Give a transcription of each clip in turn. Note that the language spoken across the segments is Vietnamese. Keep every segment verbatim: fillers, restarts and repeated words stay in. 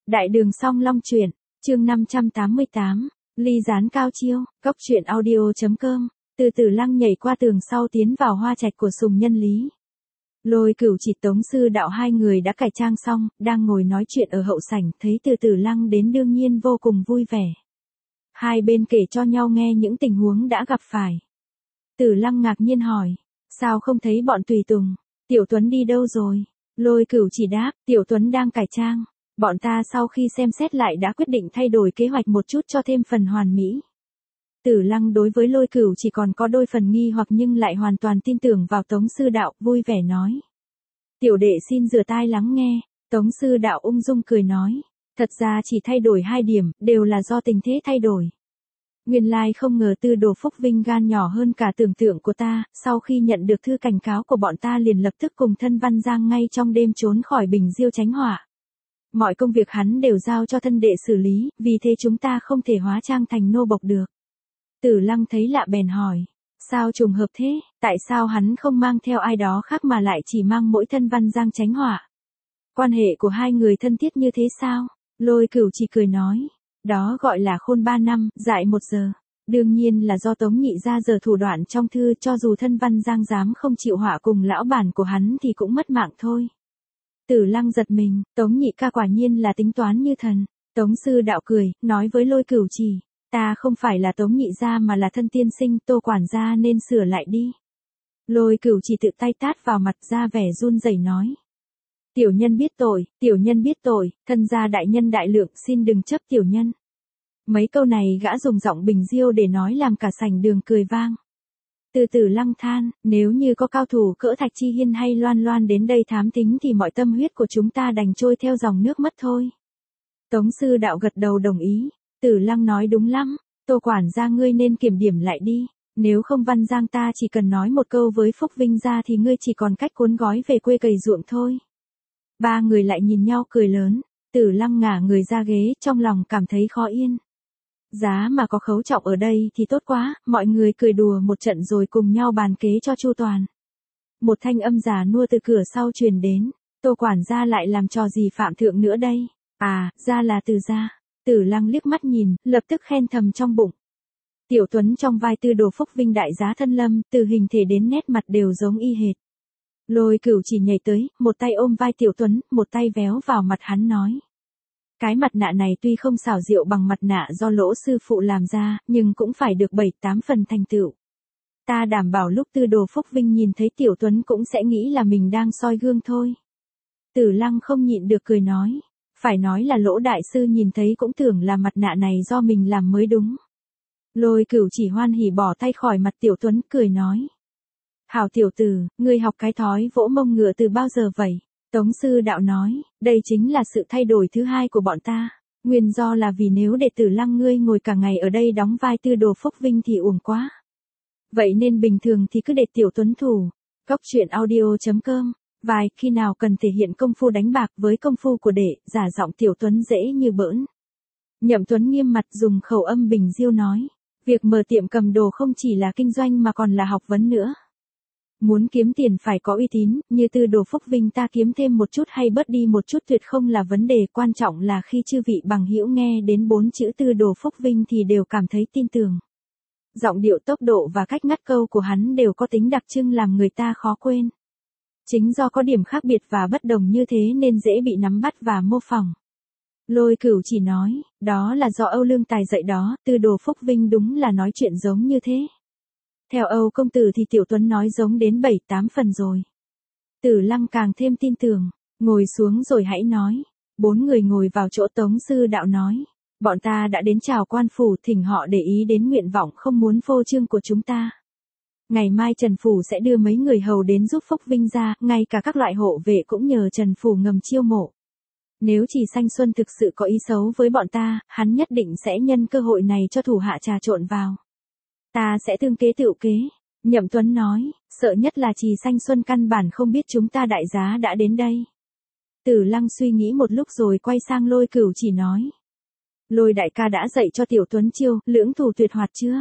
Đại đường song long truyện, chương năm trăm tám mươi tám, ly gián cao chiêu, cốc truyện audio.com, từ từ lăng nhảy qua tường sau tiến vào hoa trạch của Sùng Nhân Lý. Lôi Cửu Chỉ Tống Sư Đạo hai người đã cải trang xong, đang ngồi nói chuyện ở hậu sảnh, thấy từ từ lăng đến đương nhiên vô cùng vui vẻ. Hai bên kể cho nhau nghe những tình huống đã gặp phải. Tử Lăng ngạc nhiên hỏi, sao không thấy bọn tùy tùng, Tiểu Tuấn đi đâu rồi? Lôi Cửu Chỉ đáp, Tiểu Tuấn đang cải trang. Bọn ta sau khi xem xét lại đã quyết định thay đổi kế hoạch một chút cho thêm phần hoàn mỹ. Tử Lăng đối với Lôi Cửu chỉ còn có đôi phần nghi hoặc nhưng lại hoàn toàn tin tưởng vào Tống Sư Đạo, vui vẻ nói. Tiểu đệ xin rửa tai lắng nghe. Tống Sư Đạo ung dung cười nói, thật ra chỉ thay đổi hai điểm, đều là do tình thế thay đổi. Nguyên lai không ngờ Tư Đồ Phúc Vinh gan nhỏ hơn cả tưởng tượng của ta, sau khi nhận được thư cảnh cáo của bọn ta liền lập tức cùng thân Văn Giang ngay trong đêm trốn khỏi Bình Diêu tránh họa. Mọi công việc hắn đều giao cho thân đệ xử lý, vì thế chúng ta không thể hóa trang thành nô bộc được. Tử Lăng thấy lạ bèn hỏi, sao trùng hợp thế, tại sao hắn không mang theo ai đó khác mà lại chỉ mang mỗi thân Văn Giang tránh họa? Quan hệ của hai người thân thiết như thế sao? Lôi Cửu chỉ cười nói, đó gọi là khôn ba năm, dại một giờ. Đương nhiên là do Tống Nhị ra giờ thủ đoạn trong thư, cho dù thân Văn Giang dám không chịu họa cùng lão bản của hắn thì cũng mất mạng thôi. Tử Lăng giật mình, Tống Nhị ca quả nhiên là tính toán như thần. Tống Sư Đạo cười, nói với Lôi Cửu Chỉ, ta không phải là Tống Nhị gia mà là thân tiên sinh, Tô quản gia nên sửa lại đi. Lôi Cửu Chỉ tự tay tát vào mặt, ra vẻ run rẩy nói. Tiểu nhân biết tội, tiểu nhân biết tội, thân gia đại nhân đại lượng, xin đừng chấp tiểu nhân. Mấy câu này gã dùng giọng Bình Diêu để nói làm cả sảnh đường cười vang. Từ Tử Lăng than, nếu như có cao thủ cỡ Thạch Chi Hiên hay Loan Loan đến đây thám tính thì mọi tâm huyết của chúng ta đành trôi theo dòng nước mất thôi. Tống Sư Đạo gật đầu đồng ý, Tử Lăng nói đúng lắm, Tô quản gia ngươi nên kiểm điểm lại đi, nếu không Văn Giang ta chỉ cần nói một câu với Phúc Vinh gia thì ngươi chỉ còn cách cuốn gói về quê cày ruộng thôi. Ba người lại nhìn nhau cười lớn, Tử Lăng ngả người ra ghế, trong lòng cảm thấy khó yên. Giá mà có Khấu Trọng ở đây thì tốt quá, mọi người cười đùa một trận rồi cùng nhau bàn kế cho chu toàn. Một thanh âm già nua từ cửa sau truyền đến, Tô quản gia lại làm trò gì phạm thượng nữa đây? À, ra là Từ gia. Tử Lăng liếc mắt nhìn, lập tức khen thầm trong bụng. Tiểu Tuấn trong vai Tư Đồ Phúc Vinh đại giá thân lâm, từ hình thể đến nét mặt đều giống y hệt. Lôi Cửu chỉ nhảy tới, một tay ôm vai Tiểu Tuấn, một tay véo vào mặt hắn nói. Cái mặt nạ này tuy không xảo diệu bằng mặt nạ do Lỗ sư phụ làm ra, nhưng cũng phải được bảy tám phần thành tựu. Ta đảm bảo lúc Tư Đồ Phúc Vinh nhìn thấy Tiểu Tuấn cũng sẽ nghĩ là mình đang soi gương thôi. Tử Lăng không nhịn được cười nói. Phải nói là Lỗ đại sư nhìn thấy cũng tưởng là mặt nạ này do mình làm mới đúng. Lôi Cửu chỉ hoan hỉ bỏ tay khỏi mặt Tiểu Tuấn, cười nói. Hảo tiểu tử, ngươi học cái thói vỗ mông ngựa từ bao giờ vậy? Tống Sư Đạo nói, đây chính là sự thay đổi thứ hai của bọn ta. Nguyên do là vì nếu để Tử Lăng ngươi ngồi cả ngày ở đây đóng vai Tư Đồ Phúc Vinh thì uổng quá. Vậy nên bình thường thì cứ để Tiểu Tuấn thủ. Cốc truyện audio.com, vài khi nào cần thể hiện công phu đánh bạc với công phu của đệ, giả giọng Tiểu Tuấn dễ như bỡn. Nhậm Tuấn nghiêm mặt dùng khẩu âm Bình Diêu nói, việc mở tiệm cầm đồ không chỉ là kinh doanh mà còn là học vấn nữa. Muốn kiếm tiền phải có uy tín, như Tư Đồ Phúc Vinh ta kiếm thêm một chút hay bớt đi một chút tuyệt không là vấn đề, quan trọng là khi chư vị bằng hữu nghe đến bốn chữ Tư Đồ Phúc Vinh thì đều cảm thấy tin tưởng. Giọng điệu, tốc độ và cách ngắt câu của hắn đều có tính đặc trưng làm người ta khó quên. Chính do có điểm khác biệt và bất đồng như thế nên dễ bị nắm bắt và mô phỏng. Lôi Cửu chỉ nói, đó là do Âu Lương Tài dạy đó, Tư Đồ Phúc Vinh đúng là nói chuyện giống như thế. Theo Âu công tử thì Tiểu Tuấn nói giống đến bảy tám phần rồi. Tử Lăng càng thêm tin tưởng, ngồi xuống rồi hãy nói. Bốn người ngồi vào chỗ, Tống Sư Đạo nói. Bọn ta đã đến chào quan phủ, thỉnh họ để ý đến nguyện vọng không muốn phô trương của chúng ta. Ngày mai Trần Phủ sẽ đưa mấy người hầu đến giúp Phúc Vinh ra, ngay cả các loại hộ vệ cũng nhờ Trần Phủ ngầm chiêu mộ. Nếu Chỉ Sanh Xuân thực sự có ý xấu với bọn ta, hắn nhất định sẽ nhân cơ hội này cho thủ hạ trà trộn vào. Ta sẽ tương kế tựu kế. Nhậm Tuấn nói, sợ nhất là Trì Sanh Xuân căn bản không biết chúng ta đại giá đã đến đây. Tử Lăng suy nghĩ một lúc rồi quay sang Lôi Cửu chỉ nói. Lôi đại ca đã dạy cho Tiểu Tuấn chiêu, lưỡng thủ tuyệt hoạt chưa?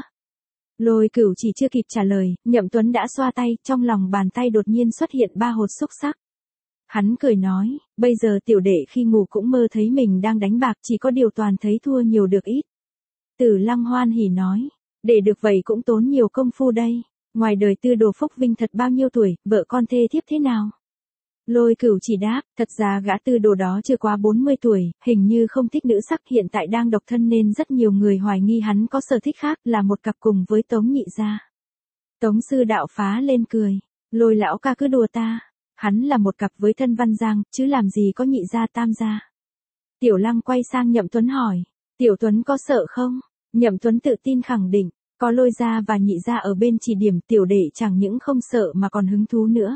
Lôi Cửu chỉ chưa kịp trả lời, Nhậm Tuấn đã xoa tay, trong lòng bàn tay đột nhiên xuất hiện ba hột xúc sắc. Hắn cười nói, bây giờ tiểu đệ khi ngủ cũng mơ thấy mình đang đánh bạc, chỉ có điều toàn thấy thua nhiều được ít. Tử Lăng hoan hỉ nói, để được vậy cũng tốn nhiều công phu đây. Ngoài đời Tư Đồ Phúc Vinh thật bao nhiêu tuổi, vợ con thê thiếp thế nào? Lôi Cửu chỉ đáp, thật ra gã Tư Đồ đó chưa quá bốn mươi tuổi, hình như không thích nữ sắc, hiện tại đang độc thân nên rất nhiều người hoài nghi hắn có sở thích khác, là một cặp cùng với Tống nhị gia. Tống sư đạo phá lên cười, Lôi lão ca cứ đùa ta, hắn là một cặp với Thân Văn Giang, chứ làm gì có nhị gia tam gia. Tiểu Lăng quay sang Nhậm Tuấn hỏi, Tiểu Tuấn có sợ không? Nhậm Tuấn tự tin khẳng định, có Lôi gia và nhị gia ở bên chỉ điểm, tiểu đệ chẳng những không sợ mà còn hứng thú nữa.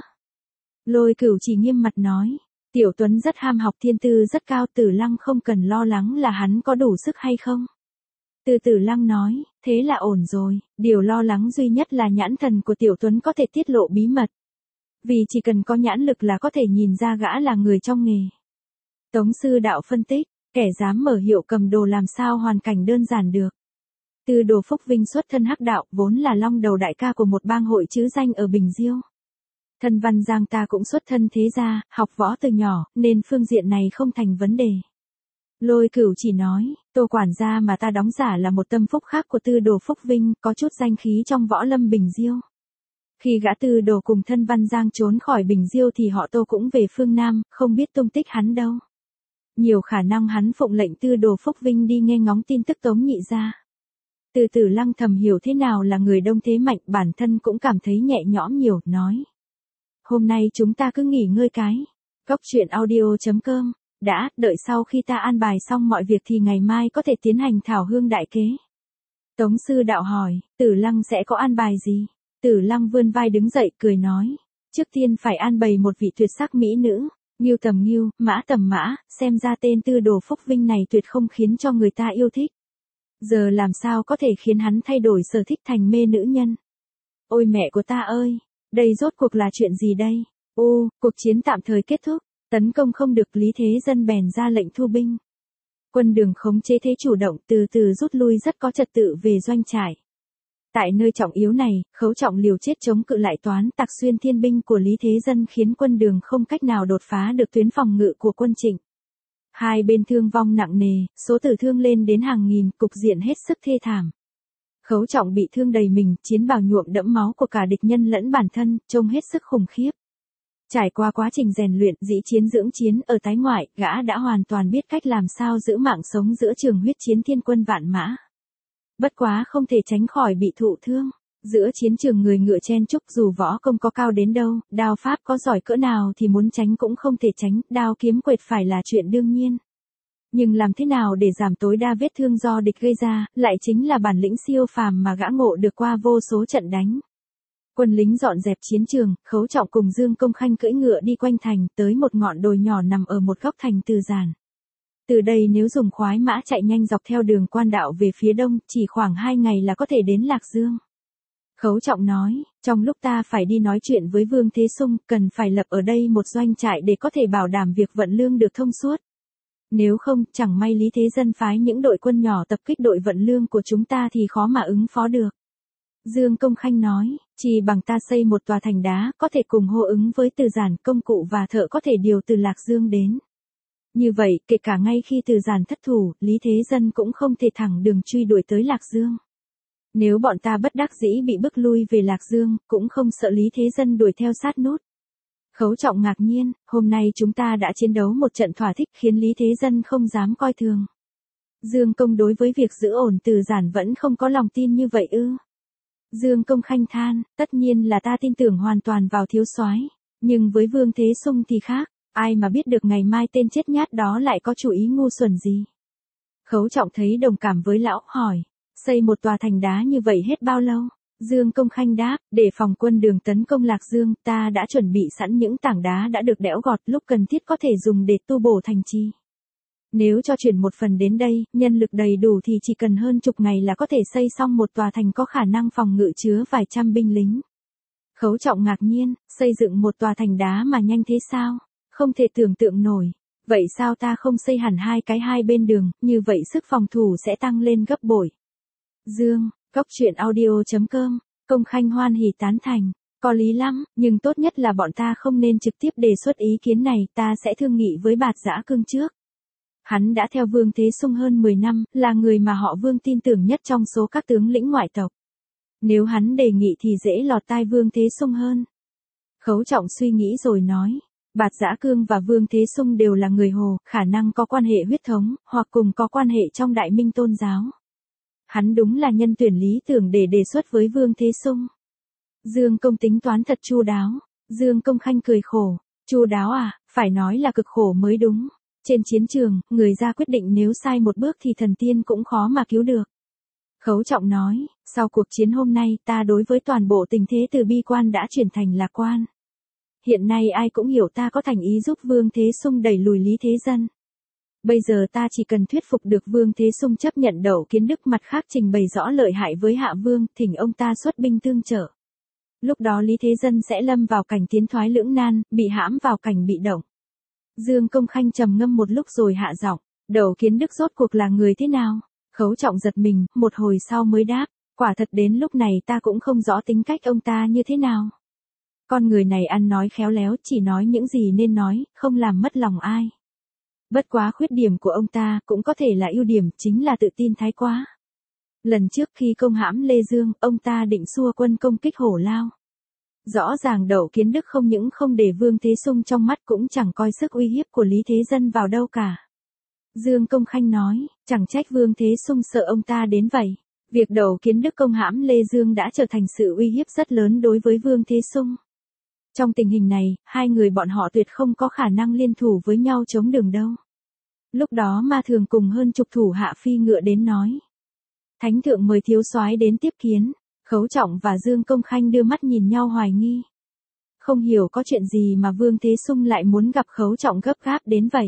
Lôi Cửu chỉ nghiêm mặt nói, Tiểu Tuấn rất ham học, thiên tư rất cao, Tử Lăng không cần lo lắng là hắn có đủ sức hay không. Từ Tử Lăng nói, thế là ổn rồi, điều lo lắng duy nhất là nhãn thần của Tiểu Tuấn có thể tiết lộ bí mật. Vì chỉ cần có nhãn lực là có thể nhìn ra gã là người trong nghề. Tống sư đạo phân tích, kẻ dám mở hiệu cầm đồ làm sao hoàn cảnh đơn giản được. Tư Đồ Phúc Vinh xuất thân hắc đạo, vốn là long đầu đại ca của một bang hội chữ danh ở Bình Diêu. Thân Văn Giang ta cũng xuất thân thế gia, học võ từ nhỏ, nên phương diện này không thành vấn đề. Lôi Cửu chỉ nói, Tô quản gia mà ta đóng giả là một tâm phúc khác của Tư Đồ Phúc Vinh, có chút danh khí trong võ lâm Bình Diêu. Khi gã Tư Đồ cùng Thân Văn Giang trốn khỏi Bình Diêu thì họ Tô cũng về phương Nam, không biết tung tích hắn đâu. Nhiều khả năng hắn phụng lệnh Tư Đồ Phúc Vinh đi nghe ngóng tin tức Tống nhị gia. Từ Tử Lăng thầm hiểu thế nào là người đông thế mạnh, bản thân cũng cảm thấy nhẹ nhõm nhiều, nói. Hôm nay chúng ta cứ nghỉ ngơi cái. Cốc truyện audio chấm com, đã, đợi sau khi ta an bài xong mọi việc thì ngày mai có thể tiến hành thảo hương đại kế. Tống sư đạo hỏi, Tử Lăng sẽ có an bài gì? Tử Lăng vươn vai đứng dậy, cười nói. Trước tiên phải an bày một vị tuyệt sắc mỹ nữ, Ngưu tầm Ngưu, Mã tầm Mã, xem ra tên Tư Đồ Phúc Vinh này tuyệt không khiến cho người ta yêu thích. Giờ làm sao có thể khiến hắn thay đổi sở thích thành mê nữ nhân? Ôi mẹ của ta ơi, đây rốt cuộc là chuyện gì đây? Ô, cuộc chiến tạm thời kết thúc, tấn công không được, Lý Thế Dân bèn ra lệnh thu binh. Quân Đường khống chế thế chủ động, từ từ rút lui rất có trật tự về doanh trại. Tại nơi trọng yếu này, Khấu Trọng liều chết chống cự lại toán tặc xuyên thiên binh của Lý Thế Dân, khiến Quân Đường không cách nào đột phá được tuyến phòng ngự của quân Trịnh. Hai bên thương vong nặng nề, số tử thương lên đến hàng nghìn, cục diện hết sức thê thảm. Khấu Trọng bị thương đầy mình, chiến bào nhuộm đẫm máu của cả địch nhân lẫn bản thân, trông hết sức khủng khiếp. Trải qua quá trình rèn luyện, dĩ chiến dưỡng chiến ở tái ngoại, gã đã hoàn toàn biết cách làm sao giữ mạng sống giữa trường huyết chiến thiên quân vạn mã. Bất quá không thể tránh khỏi bị thụ thương. Giữa chiến trường người ngựa chen chúc, dù võ công có cao đến đâu, đao pháp có giỏi cỡ nào thì muốn tránh cũng không thể tránh, đao kiếm quệt phải là chuyện đương nhiên. Nhưng làm thế nào để giảm tối đa vết thương do địch gây ra, lại chính là bản lĩnh siêu phàm mà gã ngộ được qua vô số trận đánh. Quân lính dọn dẹp chiến trường, Khấu Trọng cùng Dương Công Khanh cưỡi ngựa đi quanh thành, tới một ngọn đồi nhỏ nằm ở một góc thành Từ Giản. Từ đây nếu dùng khoái mã chạy nhanh dọc theo đường quan đạo về phía đông, chỉ khoảng hai ngày là có thể đến Lạc Dương. Khấu Trọng nói, trong lúc ta phải đi nói chuyện với Vương Thế Sung, cần phải lập ở đây một doanh trại để có thể bảo đảm việc vận lương được thông suốt. Nếu không, chẳng may Lý Thế Dân phái những đội quân nhỏ tập kích đội vận lương của chúng ta thì khó mà ứng phó được. Dương Công Khanh nói, chỉ bằng ta xây một tòa thành đá, có thể cùng hô ứng với Từ Giản, công cụ và thợ có thể điều từ Lạc Dương đến. Như vậy, kể cả ngay khi Từ Giản thất thủ, Lý Thế Dân cũng không thể thẳng đường truy đuổi tới Lạc Dương. Nếu bọn ta bất đắc dĩ bị bức lui về Lạc Dương, cũng không sợ Lý Thế Dân đuổi theo sát nút. Khấu Trọng ngạc nhiên, hôm nay chúng ta đã chiến đấu một trận thỏa thích khiến Lý Thế Dân không dám coi thường. Dương Công đối với việc giữ ổn Từ Giản vẫn không có lòng tin như vậy ư? Dương Công khanh than, tất nhiên là ta tin tưởng hoàn toàn vào thiếu soái, nhưng với Vương Thế Sung thì khác, ai mà biết được ngày mai tên chết nhát đó lại có chủ ý ngu xuẩn gì. Khấu Trọng thấy đồng cảm với lão, hỏi, xây một tòa thành đá như vậy hết bao lâu? Dương Công Khanh đáp, để phòng Quân Đường tấn công Lạc Dương, ta đã chuẩn bị sẵn những tảng đá đã được đẽo gọt, lúc cần thiết có thể dùng để tu bổ thành trì. Nếu cho chuyển một phần đến đây, nhân lực đầy đủ thì chỉ cần hơn chục ngày là có thể xây xong một tòa thành có khả năng phòng ngự chứa vài trăm binh lính. Khấu Trọng ngạc nhiên, xây dựng một tòa thành đá mà nhanh thế sao? Không thể tưởng tượng nổi. Vậy sao ta không xây hẳn hai cái hai bên đường, như vậy sức phòng thủ sẽ tăng lên gấp bội. Dương, Cốc truyện audio chấm com, Công Khanh hoan hỉ tán thành. Có lý lắm, nhưng tốt nhất là bọn ta không nên trực tiếp đề xuất ý kiến này, ta sẽ thương nghị với Bạt Dã Cương trước. Hắn đã theo Vương Thế Sung hơn mười năm, là người mà họ Vương tin tưởng nhất trong số các tướng lĩnh ngoại tộc. Nếu hắn đề nghị thì dễ lọt tai Vương Thế Sung hơn. Khấu Trọng suy nghĩ rồi nói, Bạt Dã Cương và Vương Thế Sung đều là người Hồ, khả năng có quan hệ huyết thống, hoặc cùng có quan hệ trong Đại Minh tôn giáo. Hắn đúng là nhân tuyển lý tưởng để đề xuất với Vương Thế Sung. Dương Công tính toán thật chu đáo. Dương Công Khanh cười khổ, chu đáo à, phải nói là cực khổ mới đúng. Trên chiến trường, người ra quyết định nếu sai một bước thì thần tiên cũng khó mà cứu được. Khấu Trọng nói, sau cuộc chiến hôm nay ta đối với toàn bộ tình thế từ bi quan đã chuyển thành lạc quan. Hiện nay ai cũng hiểu ta có thành ý giúp Vương Thế Sung đẩy lùi Lý Thế Dân. Bây giờ ta chỉ cần thuyết phục được Vương Thế Sung chấp nhận Đậu Kiến Đức, mặt khác trình bày rõ lợi hại với Hạ Vương, thỉnh ông ta xuất binh tương trợ. Lúc đó Lý Thế Dân sẽ lâm vào cảnh tiến thoái lưỡng nan, bị hãm vào cảnh bị động. Dương Công Khanh trầm ngâm một lúc rồi hạ giọng, Đậu Kiến Đức rốt cuộc là người thế nào? Khấu Trọng giật mình, một hồi sau mới đáp, quả thật đến lúc này ta cũng không rõ tính cách ông ta như thế nào. Con người này ăn nói khéo léo, chỉ nói những gì nên nói, không làm mất lòng ai. Bất quá khuyết điểm của ông ta cũng có thể là ưu điểm, chính là tự tin thái quá. Lần trước khi công hãm Lê Dương, ông ta định xua quân công kích Hổ Lao. Rõ ràng Đậu Kiến Đức không những không để Vương Thế Sung trong mắt, cũng chẳng coi sức uy hiếp của Lý Thế Dân vào đâu cả. Dương Công Khanh nói, chẳng trách Vương Thế Sung sợ ông ta đến vậy. Việc Đậu Kiến Đức công hãm Lê Dương đã trở thành sự uy hiếp rất lớn đối với Vương Thế Sung. Trong tình hình này, hai người bọn họ tuyệt không có khả năng liên thủ với nhau chống đường đâu. Lúc đó Ma Thường cùng hơn chục thủ hạ phi ngựa đến nói, Thánh thượng mời thiếu soái đến tiếp kiến. Khấu Trọng và Dương Công Khanh đưa mắt nhìn nhau hoài nghi. Không hiểu có chuyện gì mà Vương Thế Sung lại muốn gặp Khấu Trọng gấp gáp đến vậy.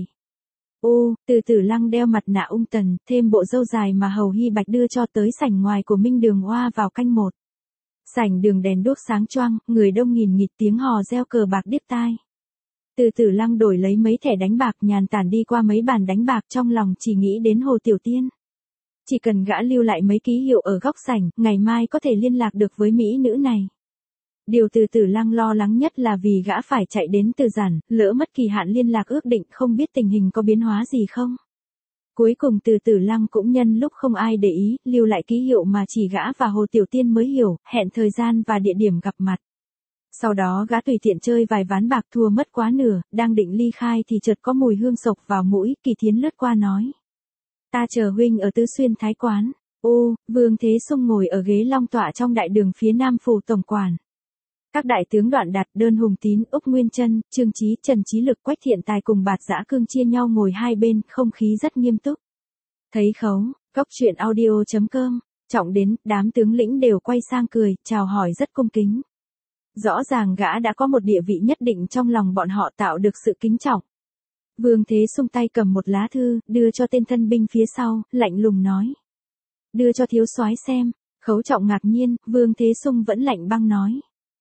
Ô, Từ Tử Lăng đeo mặt nạ ung tần, thêm bộ râu dài mà Hầu Hy Bạch đưa cho tới sảnh ngoài của Minh Đường Oa vào canh một. Sảnh đường đèn đuốc sáng choang, người đông nghìn nghịt, tiếng hò reo cờ bạc điếc tai. Từ Tử Lăng đổi lấy mấy thẻ đánh bạc, nhàn tản đi qua mấy bàn đánh bạc, trong lòng chỉ nghĩ đến Hồ Tiểu Tiên. Chỉ cần gã lưu lại mấy ký hiệu ở góc sảnh, ngày mai có thể liên lạc được với mỹ nữ này. Điều Từ Tử Lăng lo lắng nhất là vì gã phải chạy đến Từ Giản, lỡ mất kỳ hạn liên lạc ước định, không biết tình hình có biến hóa gì không. Cuối cùng Từ Tử Lăng cũng nhân lúc không ai để ý, lưu lại ký hiệu mà chỉ gã và Hồ Tiểu Tiên mới hiểu, hẹn thời gian và địa điểm gặp mặt. Sau đó gã tùy tiện chơi vài ván bạc, thua mất quá nửa, đang định ly khai thì chợt có mùi hương sộc vào mũi. Kỳ Thiến lướt qua nói, ta chờ huynh ở Tứ Xuyên Thái Quán. Ô, Vương Thế Sung ngồi ở ghế long tọa trong đại đường phía nam phủ tổng quản. Các đại tướng Đoạn Đạt, Đơn Hùng Tín, Úc Nguyên Trân, Trương Chí, Trần Chí Lực, Quách Thiện Tài cùng Bạt Dã Cương chia nhau ngồi hai bên, không khí rất nghiêm túc. Thấy Khấu, Cốc Truyện Audio chấm com, Trọng đến, đám tướng lĩnh đều quay sang cười, chào hỏi rất cung kính. Rõ ràng gã đã có một địa vị nhất định trong lòng bọn họ, tạo được sự kính trọng. Vương Thế Sung tay cầm một lá thư, đưa cho tên thân binh phía sau, lạnh lùng nói, đưa cho thiếu soái xem. Khấu Trọng ngạc nhiên, Vương Thế Sung vẫn lạnh băng nói,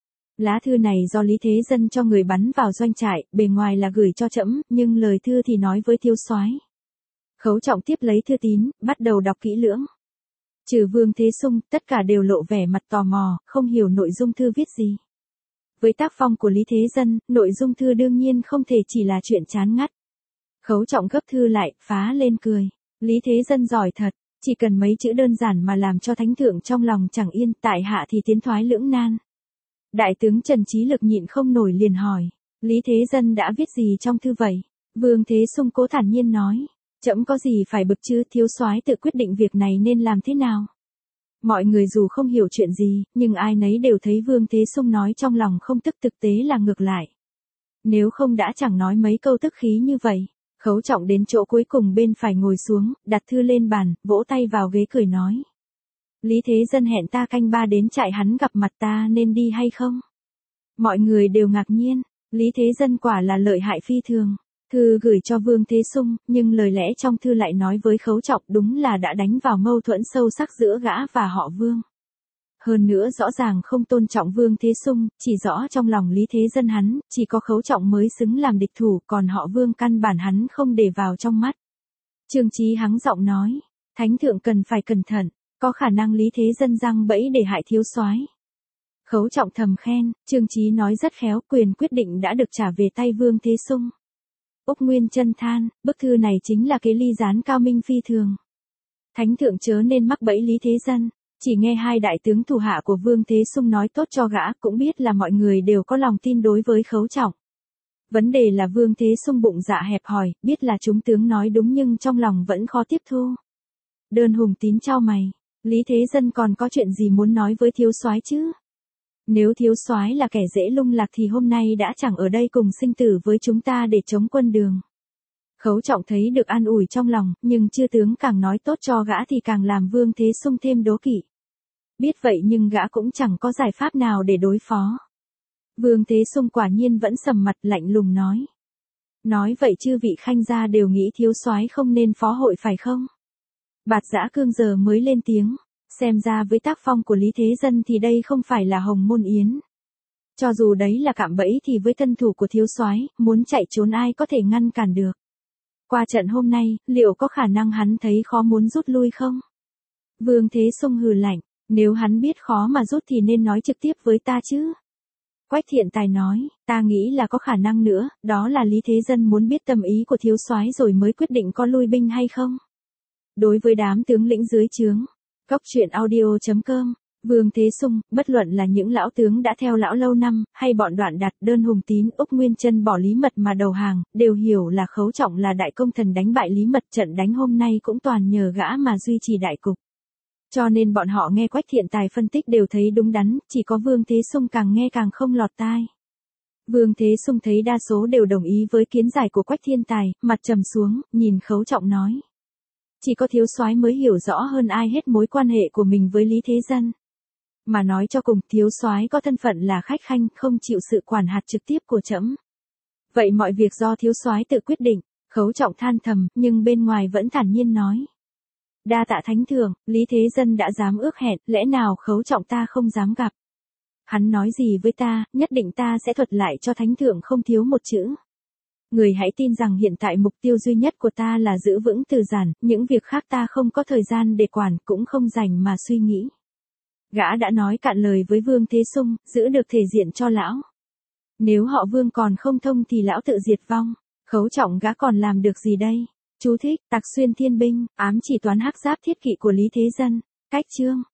lá thư này do Lý Thế Dân cho người bắn vào doanh trại, bề ngoài là gửi cho trẫm, nhưng lời thư thì nói với thiếu soái. Khấu Trọng tiếp lấy thư tín, bắt đầu đọc kỹ lưỡng. Trừ Vương Thế Sung, tất cả đều lộ vẻ mặt tò mò, không hiểu nội dung thư viết gì. Với tác phong của Lý Thế Dân, nội dung thư đương nhiên không thể chỉ là chuyện chán ngắt. Khấu Trọng gấp thư lại, phá lên cười. Lý Thế Dân giỏi thật, chỉ cần mấy chữ đơn giản mà làm cho thánh thượng trong lòng chẳng yên, tại hạ thì tiến thoái lưỡng nan. Đại tướng Trần Chí Lực nhịn không nổi liền hỏi, Lý Thế Dân đã viết gì trong thư vậy? Vương Thế Sung cố thản nhiên nói, trẫm có gì phải bực chứ, thiếu soái tự quyết định việc này nên làm thế nào. Mọi người dù không hiểu chuyện gì, nhưng ai nấy đều thấy Vương Thế Sung nói trong lòng không, tức thực tế là ngược lại. Nếu không đã chẳng nói mấy câu tức khí như vậy. Khấu Trọng đến chỗ cuối cùng bên phải ngồi xuống, đặt thư lên bàn, vỗ tay vào ghế cười nói, Lý Thế Dân hẹn ta canh ba đến trại hắn gặp mặt, ta nên đi hay không? Mọi người đều ngạc nhiên, Lý Thế Dân quả là lợi hại phi thường. Thư gửi cho Vương Thế Sung, nhưng lời lẽ trong thư lại nói với Khấu Trọng đúng là đã đánh vào mâu thuẫn sâu sắc giữa gã và họ Vương. Hơn nữa rõ ràng không tôn trọng Vương Thế Sung, chỉ rõ trong lòng Lý Thế Dân hắn, chỉ có Khấu Trọng mới xứng làm địch thủ, còn họ Vương căn bản hắn không để vào trong mắt. Trương Chí hắng giọng nói, thánh thượng cần phải cẩn thận, có khả năng Lý Thế Dân giăng bẫy để hại thiếu soái. Khấu Trọng thầm khen, Trương Chí nói rất khéo, quyền quyết định đã được trả về tay Vương Thế Sung. Úc Nguyên Chân than, bức thư này chính là kế ly gián cao minh phi thường. Thánh thượng chớ nên mắc bẫy Lý Thế Dân, chỉ nghe hai đại tướng thủ hạ của Vương Thế Sung nói tốt cho gã, cũng biết là mọi người đều có lòng tin đối với Khấu Trọng. Vấn đề là Vương Thế Sung bụng dạ hẹp hòi, biết là chúng tướng nói đúng nhưng trong lòng vẫn khó tiếp thu. Đơn Hùng Tín chau mày, Lý Thế Dân còn có chuyện gì muốn nói với thiếu soái chứ? Nếu thiếu soái là kẻ dễ lung lạc thì hôm nay đã chẳng ở đây cùng sinh tử với chúng ta để chống quân Đường. Khấu Trọng thấy được an ủi trong lòng, nhưng chư tướng càng nói tốt cho gã thì càng làm Vương Thế Sung thêm đố kỵ. Biết vậy nhưng gã cũng chẳng có giải pháp nào để đối phó. Vương Thế Sung quả nhiên vẫn sầm mặt lạnh lùng nói. Nói vậy chư vị khanh gia đều nghĩ thiếu soái không nên phó hội phải không? Bạt Dã Cương giờ mới lên tiếng, xem ra với tác phong của Lý Thế Dân thì đây không phải là hồng môn yến. Cho dù đấy là cạm bẫy thì với thân thủ của thiếu soái, muốn chạy trốn ai có thể ngăn cản được. Qua trận hôm nay, liệu có khả năng hắn thấy khó muốn rút lui không? Vương Thế Sung hừ lạnh, nếu hắn biết khó mà rút thì nên nói trực tiếp với ta chứ. Quách Thiện Tài nói, ta nghĩ là có khả năng nữa, đó là Lý Thế Dân muốn biết tâm ý của thiếu soái rồi mới quyết định có lui binh hay không. Đối với đám tướng lĩnh dưới trướng, Cốc truyện audio chấm com, Vương Thế Sung, bất luận là những lão tướng đã theo lão lâu năm, hay bọn Đoạn Đạt, Đơn Hùng Tín, Úc Nguyên Chân bỏ Lý Mật mà đầu hàng, đều hiểu là Khấu Trọng là đại công thần đánh bại Lý Mật, trận đánh hôm nay cũng toàn nhờ gã mà duy trì đại cục. Cho nên bọn họ nghe Quách Thiện Tài phân tích đều thấy đúng đắn, chỉ có Vương Thế Sung càng nghe càng không lọt tai. Vương Thế Sung thấy đa số đều đồng ý với kiến giải của Quách Thiên Tài, mặt trầm xuống, nhìn Khấu Trọng nói. Chỉ có thiếu soái mới hiểu rõ hơn ai hết mối quan hệ của mình với Lý Thế Dân. Mà nói cho cùng, thiếu soái có thân phận là khách khanh, không chịu sự quản hạt trực tiếp của trẫm. Vậy mọi việc do thiếu soái tự quyết định. Khấu Trọng than thầm, nhưng bên ngoài vẫn thản nhiên nói. Đa tạ thánh thượng, Lý Thế Dân đã dám ước hẹn, lẽ nào Khấu Trọng ta không dám gặp. Hắn nói gì với ta, nhất định ta sẽ thuật lại cho thánh thượng không thiếu một chữ. Người hãy tin rằng hiện tại mục tiêu duy nhất của ta là giữ vững Từ Giản, những việc khác ta không có thời gian để quản, cũng không dành mà suy nghĩ. Gã đã nói cạn lời với Vương Thế Sung, giữ được thể diện cho lão. Nếu họ Vương còn không thông thì lão tự diệt vong, Khấu Trọng gã còn làm được gì đây? Chú thích, Tặc Xuyên Thiên Binh, ám chỉ toán hắc giáp thiết kỵ của Lý Thế Dân, cách chương.